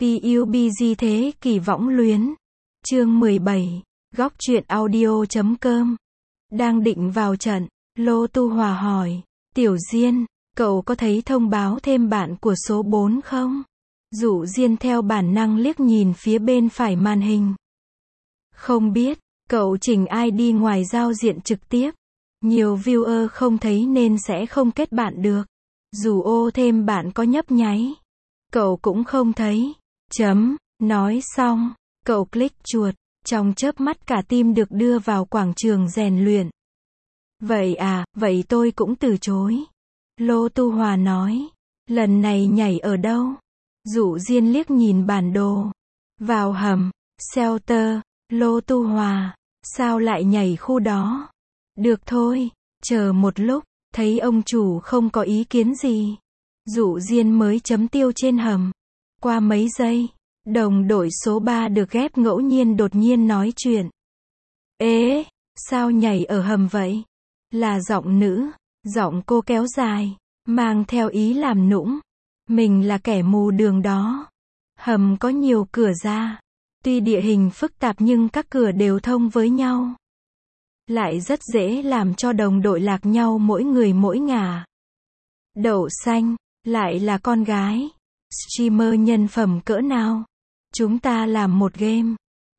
PUBG Thế Kỷ Võng Luyến. Chương 17. Góc truyện audio.com. Đang định vào trận, Lô Tu Hòa hỏi, Tiểu Diên, cậu có thấy thông báo thêm bạn của số 4 không? Dụ Diên theo bản năng liếc nhìn phía bên phải màn hình. Không biết, cậu chỉnh ID ngoài giao diện trực tiếp. Nhiều viewer không thấy nên sẽ không kết bạn được. Dù ô thêm bạn có nhấp nháy, cậu cũng không thấy. Nói xong, cậu click chuột, trong chớp mắt cả team được đưa vào quảng trường rèn luyện. Vậy à, vậy tôi cũng từ chối. Lô Tu Hòa nói, lần này nhảy ở đâu? Dụ Diên liếc nhìn bản đồ. Vào hầm, shelter. Lô Tu Hòa, sao lại nhảy khu đó? Được thôi, chờ một lúc, thấy ông chủ không có ý kiến gì. Dụ Diên mới chấm tiêu trên hầm. Qua mấy giây, đồng đội số 3 được ghép ngẫu nhiên đột nhiên nói chuyện. Ế, sao nhảy ở hầm vậy? Là giọng nữ, giọng cô kéo dài, mang theo ý làm nũng. Mình là kẻ mù đường đó. Hầm có nhiều cửa ra. Tuy địa hình phức tạp nhưng các cửa đều thông với nhau. Lại rất dễ làm cho đồng đội lạc nhau mỗi người mỗi ngả. Đậu xanh, lại là con gái. Streamer nhân phẩm cỡ nào? Chúng ta làm một game.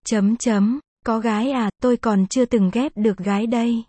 Có gái à, tôi còn chưa từng ghép được gái đây.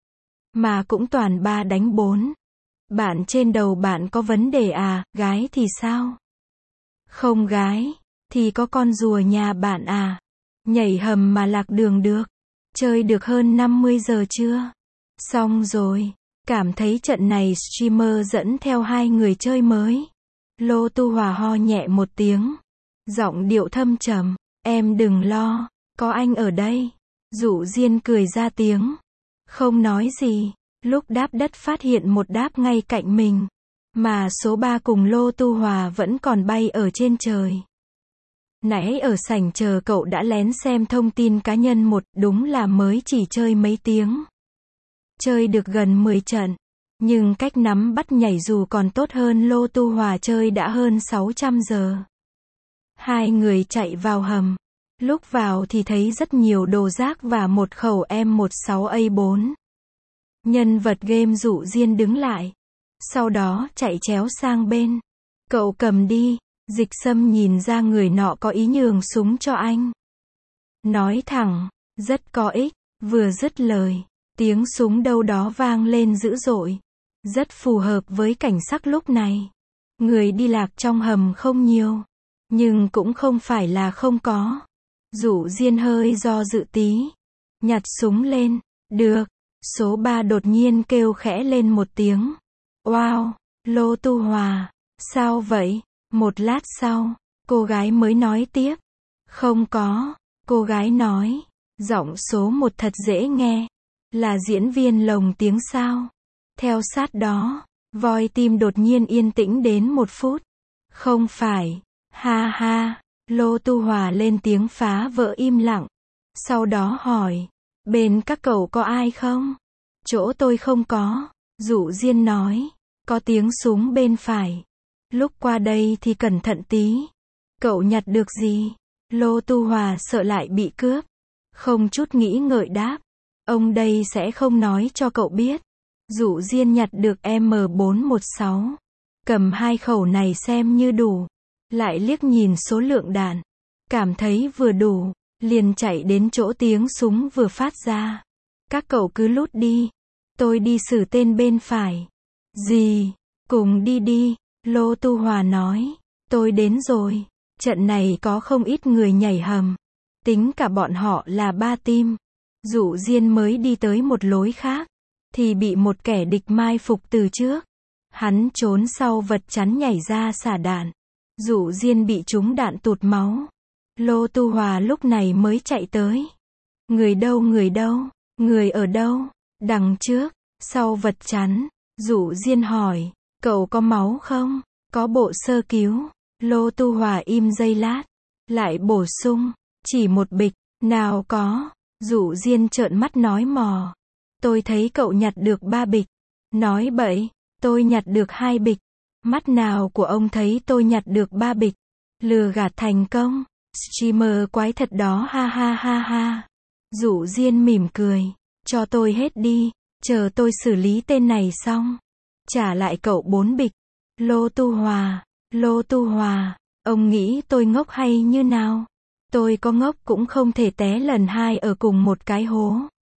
Mà cũng toàn 3 đánh 4. Bạn trên đầu bạn có vấn đề à, gái thì sao? Không gái, thì có con rùa nhà bạn à? Nhảy hầm mà lạc đường được. Chơi được hơn 50 giờ chưa? Xong rồi. Cảm thấy trận này streamer dẫn theo 2 người chơi mới. Lô Tu Hòa ho nhẹ một tiếng. Giọng điệu thâm trầm. Em đừng lo, có anh ở đây. Dụ Diên cười ra tiếng. Không nói gì. Lúc đáp đất phát hiện một đáp ngay cạnh mình. Mà số 3 cùng Lô Tu Hòa vẫn còn bay ở trên trời. Nãy ở sảnh chờ cậu đã lén xem thông tin cá nhân một, đúng là mới chỉ chơi mấy tiếng. Chơi được gần 10 trận. Nhưng cách nắm bắt nhảy dù còn tốt hơn Lô Tu Hòa chơi đã hơn 600 giờ. 2 người chạy vào hầm. Lúc vào thì thấy rất nhiều đồ rác và một khẩu M16A4. Nhân vật game Dụ Diên đứng lại. Sau đó chạy chéo sang bên. Cậu cầm đi. Dịch Sâm nhìn ra người nọ có ý nhường súng cho anh. Nói thẳng, rất có ích. Vừa dứt lời, tiếng súng đâu đó vang lên dữ dội. Rất phù hợp với cảnh sắc lúc này. Người đi lạc trong hầm không nhiều. Nhưng cũng không phải là không có. Dụ Diên hơi do dự tí. Nhặt súng lên. Được. Số 3 đột nhiên kêu khẽ lên một tiếng. Wow, Lô Tu Hòa. Sao vậy? Một lát sau, cô gái mới nói tiếp. Không có. Cô gái nói. Giọng số 1 thật dễ nghe. Là diễn viên lồng tiếng sao? Theo sát đó, voi tim đột nhiên yên tĩnh đến 1 phút. Không phải. Ha ha. Lô Tu Hòa lên tiếng phá vỡ im lặng. Sau đó hỏi. Bên các cậu có ai không? Chỗ tôi không có. Dụ Diên nói. Có tiếng súng bên phải. Lúc qua đây thì cẩn thận tí. Cậu nhặt được gì? Lô Tu Hòa sợ lại bị cướp. Không chút nghĩ ngợi đáp. Ông đây sẽ không nói cho cậu biết. Dụ Diên nhặt được M416. Cầm 2 khẩu này xem như đủ. Lại liếc nhìn số lượng đạn. Cảm thấy vừa đủ. Liền chạy đến chỗ tiếng súng vừa phát ra. Các cậu cứ lút đi. Tôi đi xử tên bên phải. Gì? Cùng đi đi. Lô Tu Hòa nói. Tôi đến rồi. Trận này có không ít người nhảy hầm. Tính cả bọn họ là 3 team. Dụ Diên mới đi tới một lối khác. Thì bị một kẻ địch mai phục từ trước. Hắn trốn sau vật chắn nhảy ra xả đạn. Dụ Diên bị trúng đạn tụt máu. Lô Tu Hòa lúc này mới chạy tới. Người đâu? Người ở đâu? Đằng trước, sau vật chắn. Dụ Diên hỏi. Cậu có máu không? Có bộ sơ cứu. Lô Tu Hòa im giây lát. Lại bổ sung. Chỉ một bịch. Nào có. Dụ Diên trợn mắt nói mò. Tôi thấy cậu nhặt được 3 bịch. Nói bậy. Tôi nhặt được 2 bịch. Mắt nào của ông thấy tôi nhặt được 3 bịch? Lừa gạt thành công. Streamer quái thật đó ha ha ha ha. Dụ Diên mỉm cười. Cho tôi hết đi. Chờ tôi xử lý tên này xong. Trả lại cậu 4 bịch. Lô Tu Hòa. Lô Tu Hòa. Ông nghĩ tôi ngốc hay như nào? Tôi có ngốc cũng không thể té lần 2 ở cùng một cái hố.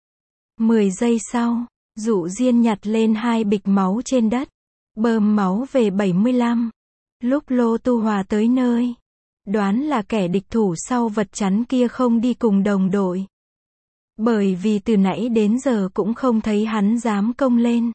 10 giây sau, Dụ Diên nhặt lên 2 bịch máu trên đất. Bơm máu về 75. Lúc Lô Tu Hòa tới nơi, đoán là kẻ địch thủ sau vật chắn kia không đi cùng đồng đội. Bởi vì từ nãy đến giờ cũng không thấy hắn dám công lên.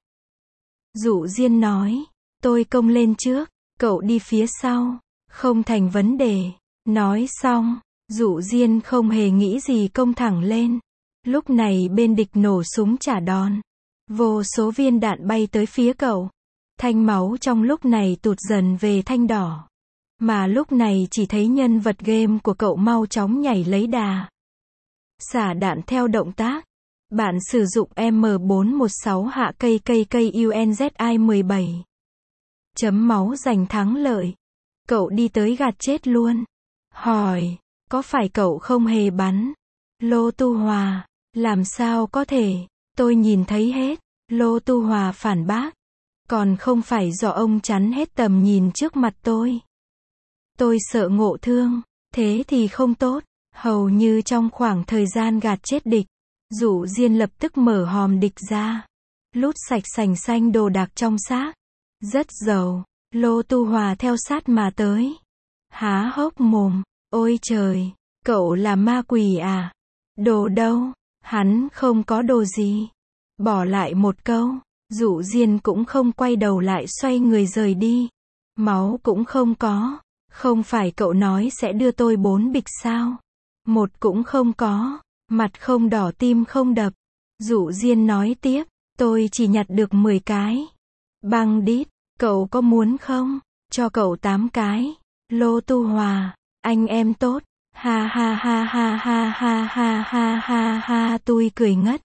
Dụ Diên nói, tôi công lên trước, cậu đi phía sau, không thành vấn đề. Nói xong, Dụ Diên không hề nghĩ gì công thẳng lên. Lúc này bên địch nổ súng trả đòn. Vô số viên đạn bay tới phía cậu. Thanh máu trong lúc này tụt dần về thanh đỏ. Mà lúc này chỉ thấy nhân vật game của cậu mau chóng nhảy lấy đà. Xả đạn theo động tác. Bạn sử dụng M416 hạ cây UNZI 17. Chấm máu giành thắng lợi. Cậu đi tới gạt chết luôn. Hỏi, có phải cậu không hề bắn? Lô Tu Hòa, làm sao có thể, tôi nhìn thấy hết. Lô Tu Hòa phản bác. Còn không phải do ông chắn hết tầm nhìn trước mặt tôi. Tôi sợ ngộ thương, thế thì không tốt. Hầu như trong khoảng thời gian gạt chết địch, Dụ Diên lập tức mở hòm địch ra. Lút sạch sành xanh đồ đạc trong xác. Rất giàu. Lô Tu Hòa theo sát mà tới. Há hốc mồm. Ôi trời, cậu là ma quỷ à? Đồ đâu? Hắn không có đồ gì. Bỏ lại một câu. Dụ Diên cũng không quay đầu lại xoay người rời đi. Máu cũng không có. Không phải cậu nói sẽ đưa tôi 4 bịch sao? Một cũng không có. Mặt không đỏ tim không đập. Dụ Diên nói tiếp. Tôi chỉ nhặt được 10 cái. Băng đít, cậu có muốn không? Cho cậu 8 cái. Lô Tu Hòa, anh em tốt. Ha ha ha ha ha ha ha ha ha ha, tôi cười ngất.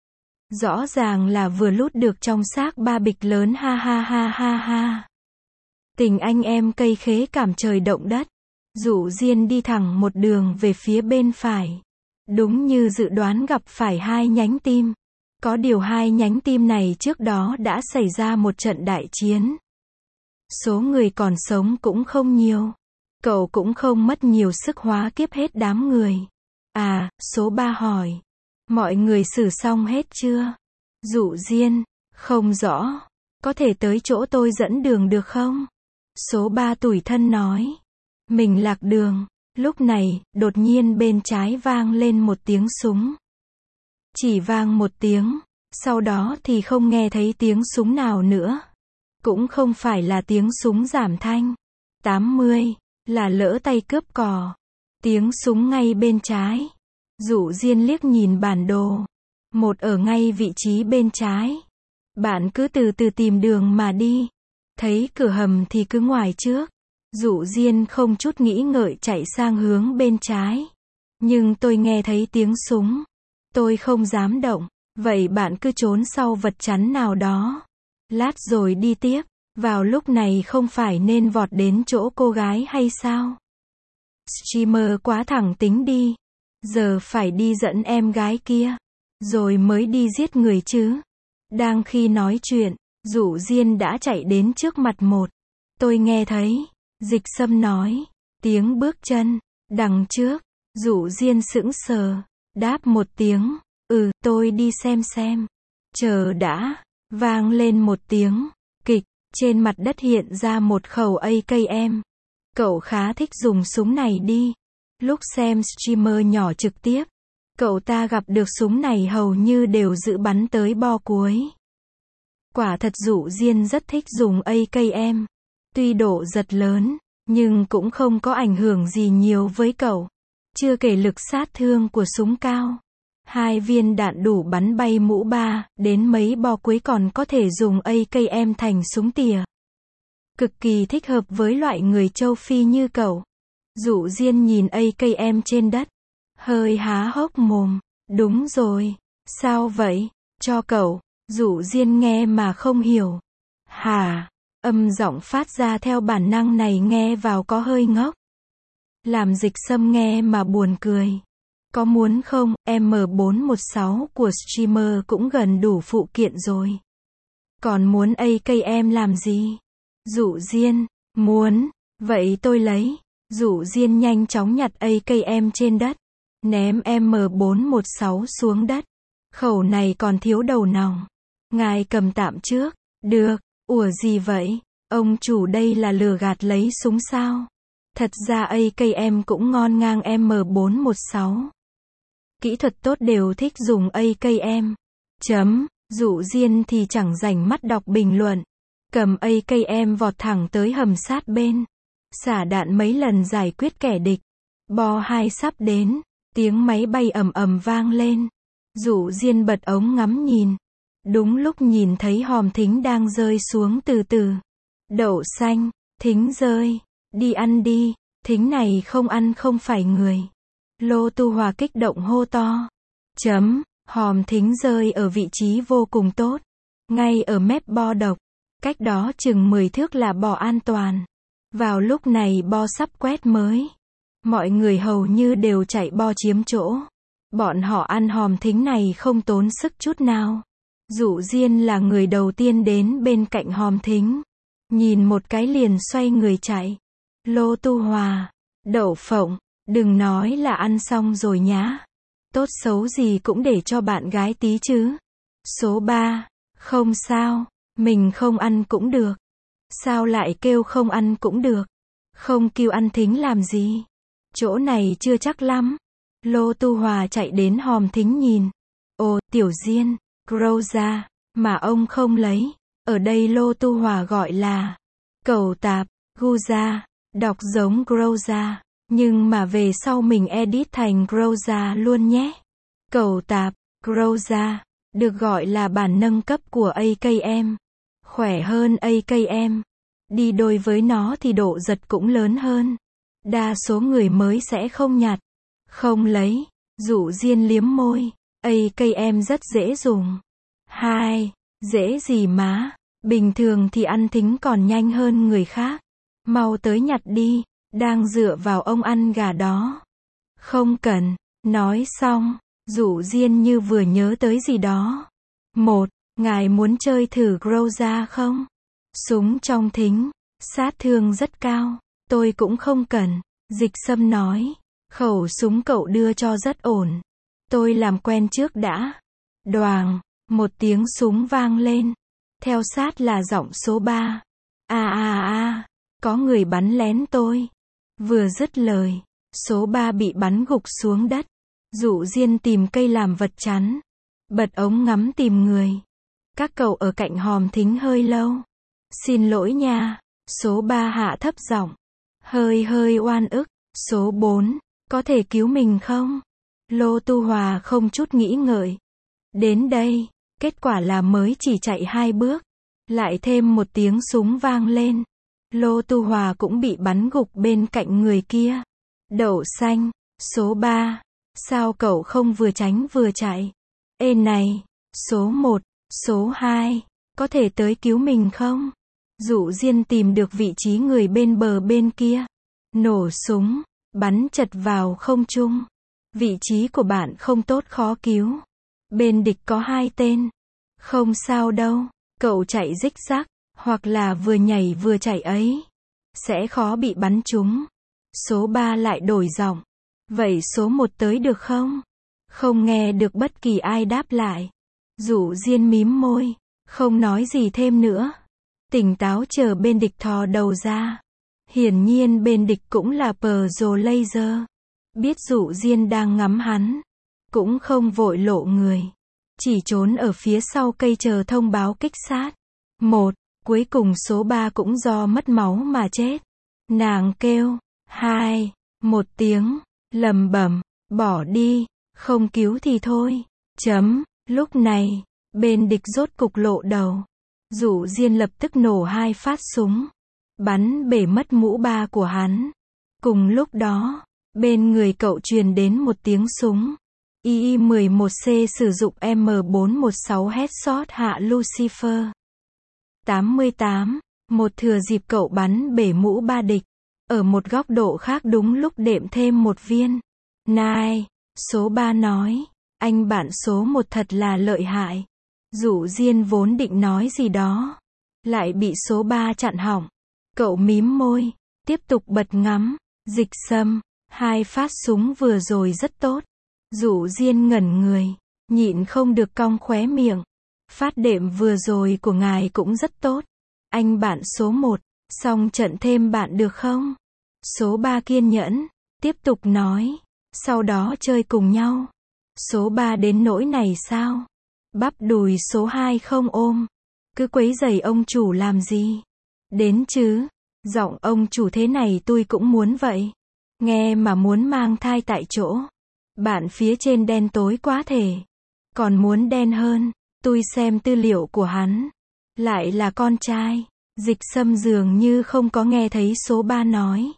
Rõ ràng là vừa lút được trong xác 3 bịch lớn ha ha ha ha ha. Tình anh em cây khế cảm trời động đất. Dụ Diên đi thẳng một đường về phía bên phải. Đúng như dự đoán gặp phải 2 nhánh tim. Có điều 2 nhánh tim này trước đó đã xảy ra một trận đại chiến. Số người còn sống cũng không nhiều. Cậu cũng không mất nhiều sức hóa kiếp hết đám người. À, số 3 hỏi. Mọi người xử xong hết chưa? Dụ Diên, không rõ. Có thể tới chỗ tôi dẫn đường được không? Số 3 tủi thân nói. Mình lạc đường. Lúc này, đột nhiên bên trái vang lên một tiếng súng. Chỉ vang một tiếng. Sau đó thì không nghe thấy tiếng súng nào nữa. Cũng không phải là tiếng súng giảm thanh. 80. Là lỡ tay cướp cò. Tiếng súng ngay bên trái. Dụ Diên liếc nhìn bản đồ. Một ở ngay vị trí bên trái. Bạn cứ từ từ tìm đường mà đi. Thấy cửa hầm thì cứ ngoài trước. Dụ Diên không chút nghĩ ngợi chạy sang hướng bên trái. Nhưng tôi nghe thấy tiếng súng. Tôi không dám động. Vậy bạn cứ trốn sau vật chắn nào đó. Lát rồi đi tiếp. Vào lúc này không phải nên vọt đến chỗ cô gái hay sao? Streamer quá thẳng tính đi. Giờ phải đi dẫn em gái kia. Rồi mới đi giết người chứ. Đang khi nói chuyện, Dụ Diên đã chạy đến trước mặt một. Tôi nghe thấy. Dịch Sâm nói. Tiếng bước chân. Đằng trước. Dụ Diên sững sờ. Đáp một tiếng. Tôi đi xem. Chờ đã. Vang lên một tiếng. Kịch. Trên mặt đất hiện ra một khẩu AKM. Cậu khá thích dùng súng này đi. Lúc xem streamer nhỏ trực tiếp, cậu ta gặp được súng này hầu như đều dự bắn tới bo cuối. Quả thật Dụ Diên rất thích dùng AKM. Tuy độ giật lớn, nhưng cũng không có ảnh hưởng gì nhiều với cậu. Chưa kể lực sát thương của súng cao. 2 viên đạn đủ bắn bay mũ 3, đến mấy bo cuối còn có thể dùng AKM thành súng tỉa. Cực kỳ thích hợp với loại người châu Phi như cậu. Dụ Diên nhìn AKM trên đất. Hơi há hốc mồm. Đúng rồi. Sao vậy? Cho cậu. Dụ Diên nghe mà không hiểu. Hả? Âm giọng phát ra theo bản năng này nghe vào có hơi ngốc. Làm Dịch Sâm nghe mà buồn cười. Có muốn không, M416 của streamer cũng gần đủ phụ kiện rồi. Còn muốn AKM làm gì? Dụ Diên, muốn, vậy tôi lấy. Dụ Diên nhanh chóng nhặt AKM trên đất, ném M416 xuống đất. Khẩu này còn thiếu đầu nòng. Ngài cầm tạm trước. Được, ủa gì vậy? Ông chủ đây là lừa gạt lấy súng sao? Thật ra AKM cũng ngon ngang M416. Kỹ thuật tốt đều thích dùng AKM. Dụ Diên thì chẳng rảnh mắt đọc bình luận. Cầm AKM vọt thẳng tới hầm sát bên. Xả đạn mấy lần giải quyết kẻ địch. Bo 2 sắp đến. Tiếng máy bay ầm ầm vang lên. Dụ Diên bật ống ngắm nhìn. Đúng lúc nhìn thấy Hòm Thính đang rơi xuống từ từ. Đậu xanh, Thính rơi. Đi ăn đi. Thính này không ăn không phải người. Lô Tu Hòa kích động hô to. Hòm Thính rơi ở vị trí vô cùng tốt. Ngay ở mép bo độc. Cách đó chừng 10 thước là bo an toàn. Vào lúc này bo sắp quét mới. Mọi người hầu như đều chạy bo chiếm chỗ. Bọn họ ăn Hòm Thính này không tốn sức chút nào. Dụ Diên là người đầu tiên đến bên cạnh Hòm Thính. Nhìn một cái liền xoay người chạy. Lô Tu Hòa, Đậu Phộng, đừng nói là ăn xong rồi nhá. Tốt xấu gì cũng để cho bạn gái tí chứ. Số 3, không sao, mình không ăn cũng được. Sao lại kêu không ăn cũng được? Không kêu ăn Thính làm gì? Chỗ này chưa chắc lắm. Lô Tu Hòa chạy đến Hòm Thính nhìn. Ồ, Tiểu Diên, Groza, mà ông không lấy. Ở đây Lô Tu Hòa gọi là cầu tạp, Guza, đọc giống Groza, nhưng mà về sau mình edit thành Groza luôn nhé. Cầu tạp, Groza, được gọi là bản nâng cấp của AKM. Khỏe hơn AKM. Đi đôi với nó thì độ giật cũng lớn hơn. Đa số người mới sẽ không nhặt. Không lấy. Dụ Diên liếm môi. AKM rất dễ dùng. 2. Dễ gì má. Bình thường thì ăn Thính còn nhanh hơn người khác. Mau tới nhặt đi. Đang dựa vào ông ăn gà đó. Không cần. Nói xong. Dụ Diên như vừa nhớ tới gì đó. 1. Ngài muốn chơi thử Groza không? Súng trong Thính. Sát thương rất cao. Tôi cũng không cần. Dịch Sâm nói. Khẩu súng cậu đưa cho rất ổn. Tôi làm quen trước đã. Đoàng. Một tiếng súng vang lên. Theo sát là giọng số 3. Có người bắn lén tôi. Vừa dứt lời. Số 3 bị bắn gục xuống đất. Dụ Diên tìm cây làm vật chắn. Bật ống ngắm tìm người. Các cậu ở cạnh Hòm Thính hơi lâu. Xin lỗi nha. Số 3 hạ thấp giọng. Hơi oan ức. Số 4. Có thể cứu mình không? Lô Tu Hòa không chút nghĩ ngợi. Đến đây. Kết quả là mới chỉ chạy 2 bước. Lại thêm một tiếng súng vang lên. Lô Tu Hòa cũng bị bắn gục bên cạnh người kia. Đậu xanh. Số 3. Sao cậu không vừa tránh vừa chạy? Ê này. Số 1. Số 2. Có thể tới cứu mình không? Dụ Diên tìm được vị trí người bên bờ bên kia. Nổ súng. Bắn chật vào không trung. Vị trí của bạn không tốt khó cứu. Bên địch có 2 tên. Không sao đâu. Cậu chạy rích rắc. Hoặc là vừa nhảy vừa chạy ấy. Sẽ khó bị bắn trúng. Số 3 lại đổi giọng. Vậy số 1 tới được không? Không nghe được bất kỳ ai đáp lại. Dụ Diên mím môi. Không nói gì thêm nữa. Tỉnh táo chờ bên địch thò đầu ra. Hiển nhiên bên địch cũng là Pro Laser. Biết Dụ Diên đang ngắm hắn. Cũng không vội lộ người. Chỉ trốn ở phía sau cây chờ thông báo kích sát. 1. Cuối cùng số 3 cũng do mất máu mà chết. Nàng kêu. 2. Một tiếng. Lầm bẩm. Bỏ đi. Không cứu thì thôi. Lúc này. Bên địch rốt cục lộ đầu. Dụ Diên lập tức nổ 2 phát súng. Bắn bể mất mũ ba của hắn. Cùng lúc đó. Bên người cậu truyền đến một tiếng súng. II-11C sử dụng M416 headshot hạ Lucifer. 88. Một thừa dịp cậu bắn bể mũ ba địch. Ở một góc độ khác đúng lúc đệm thêm một viên. Này, số 3 nói, anh bạn số 1 thật là lợi hại. Dụ Diên vốn định nói gì đó, lại bị số 3 chặn họng. Cậu mím môi, tiếp tục bật ngắm. Dịch Sâm, 2 phát súng vừa rồi rất tốt. Dụ Diên ngẩn người, nhịn không được cong khóe miệng. Phát đệm vừa rồi của ngài cũng rất tốt. Anh bạn số 1, xong trận thêm bạn được không? Số 3 kiên nhẫn, tiếp tục nói. Sau đó chơi cùng nhau. Số 3 đến nỗi này sao? Bắp đùi số 2 không ôm. Cứ quấy rầy ông chủ làm gì? Đến chứ. Giọng ông chủ thế này tôi cũng muốn vậy. Nghe mà muốn mang thai tại chỗ. Bạn phía trên đen tối quá thể. Còn muốn đen hơn. Tôi xem tư liệu của hắn. Lại là con trai. Dịch Sâm dường như không có nghe thấy số 3 nói.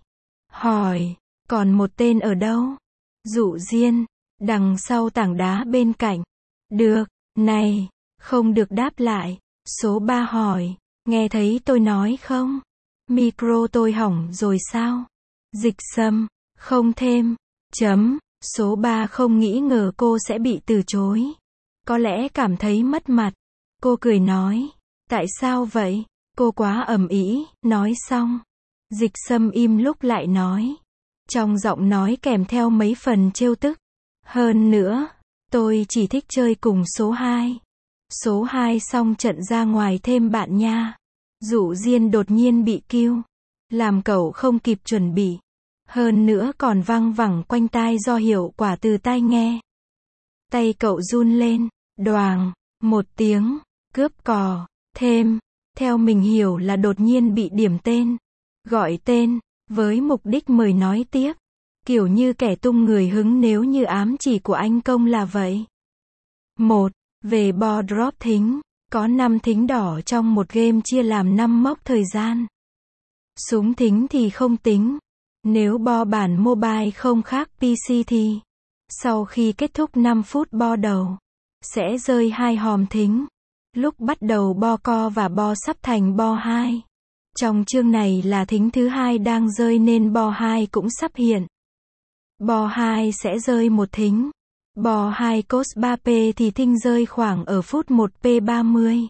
Hỏi, còn một tên ở đâu? Dụ Diên, đằng sau tảng đá bên cạnh. Được, này, không được đáp lại. Số 3 hỏi, nghe thấy tôi nói không? Micro tôi hỏng rồi sao? Dịch Sâm, không thêm. Chấm, số 3 không nghĩ ngờ cô sẽ bị từ chối. Có lẽ cảm thấy mất mặt. Cô cười nói, tại sao vậy? Cô quá ầm ĩ, nói xong. Dịch Sâm im lúc lại nói. Trong giọng nói kèm theo mấy phần trêu tức. Hơn nữa, tôi chỉ thích chơi cùng số 2. Số 2 xong trận ra ngoài thêm bạn nha. Dụ Diên đột nhiên bị kill. Làm cậu không kịp chuẩn bị. Hơn nữa còn văng vẳng quanh tai do hiệu quả từ tai nghe. Tay cậu run lên. Đoàng, một tiếng, cướp cò, thêm. Theo mình hiểu là đột nhiên bị điểm tên. Gọi tên, với mục đích mời nói tiếp. Kiểu như kẻ tung người hứng nếu như ám chỉ của anh Công là vậy. 1. Về bo drop thính. Có 5 thính đỏ trong một game chia làm 5 mốc thời gian. Súng thính thì không tính. Nếu bo bản mobile không khác PC thì sau khi kết thúc 5 phút bo đầu sẽ rơi 2 hòm thính. Lúc bắt đầu bo co và bo sắp thành bo 2. Trong chương này là thính thứ 2 đang rơi nên bo 2 cũng sắp hiện. Bo 2 sẽ rơi một thính. Bo 2 cost 3p thì thính rơi khoảng ở phút 1p30.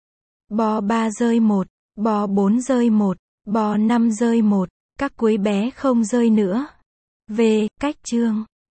Bo 3 rơi 1, bo 4 rơi 1, bo 5 rơi 1, các cuối bé không rơi nữa. Về, cách chương.